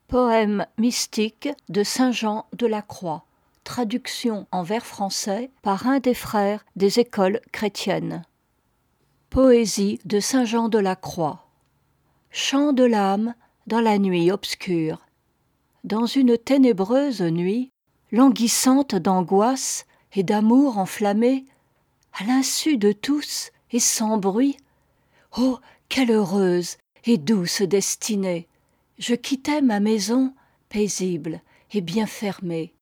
Poème mystique de saint Jean de la Croix. Traduction en vers français par un des frères des écoles chrétiennes. Poésie de saint Jean de la Croix. Chant de l'âme dans la nuit obscure. Dans une ténébreuse nuit, languissante d'angoisse et d'amour enflammée, à l'insu de tous et sans bruit, oh, quelle heureuse et douce destinée! Je quittais ma maison paisible et bien fermée.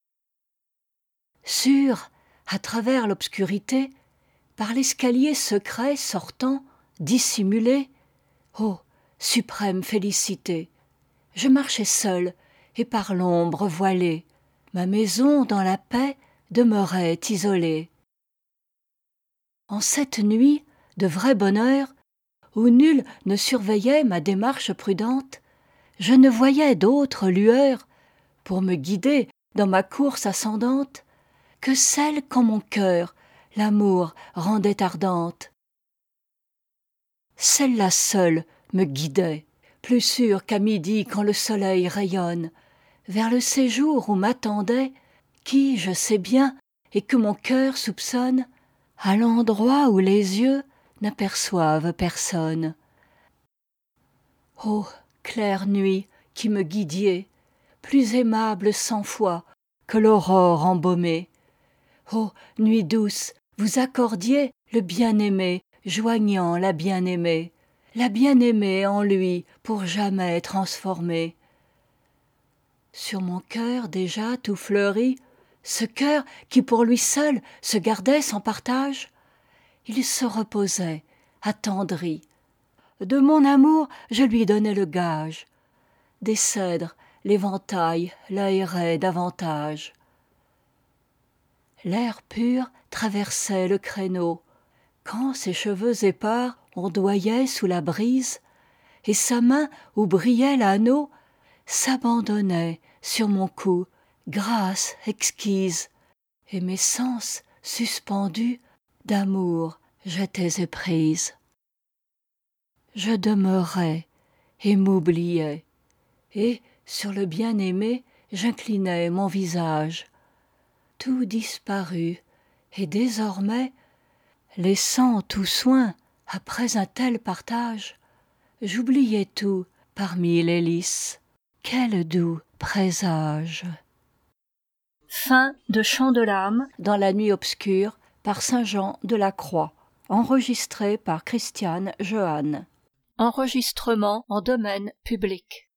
Sûr, à travers l'obscurité, par l'escalier secret sortant, dissimulé, oh, suprême félicité! Je marchais seul et par l'ombre voilée, ma maison dans la paix demeurait isolée. En cette nuit de vrai bonheur, où nul ne surveillait ma démarche prudente, je ne voyais d'autre lueur pour me guider dans ma course ascendante que celle qu'en mon cœur l'amour rendait ardente. Celle-là seule me guidait, plus sûre qu'à midi quand le soleil rayonne, vers le séjour où m'attendait, qui, je sais bien, et que mon cœur soupçonne, à l'endroit où les yeux n'aperçoivent personne. Ô claire nuit qui me guidiez, plus aimable cent fois que l'aurore embaumée, ô nuit douce, vous accordiez le bien-aimé joignant la bien-aimée en lui pour jamais transformée. Sur mon cœur déjà tout fleuri, ce cœur qui pour lui seul se gardait sans partage, il se reposait, attendri. De mon amour je lui donnais le gage. Des cèdres l'éventail l'aérait davantage. L'air pur traversait le créneau, quand ses cheveux épars ondoyaient sous la brise, et sa main où brillait l'anneau s'abandonnait sur mon cou, grâce exquise, et mes sens suspendus d'amour j'étais éprise. Je demeurais et m'oubliais, et sur le bien-aimé j'inclinais mon visage. Tout disparut, et désormais, laissant tout soin après un tel partage, j'oubliais tout parmi les lys. Quel doux présage! Fin de Chant de l'âme dans la nuit obscure par saint Jean de la Croix. Enregistré par Christiane Jeanne. Enregistrement en domaine public.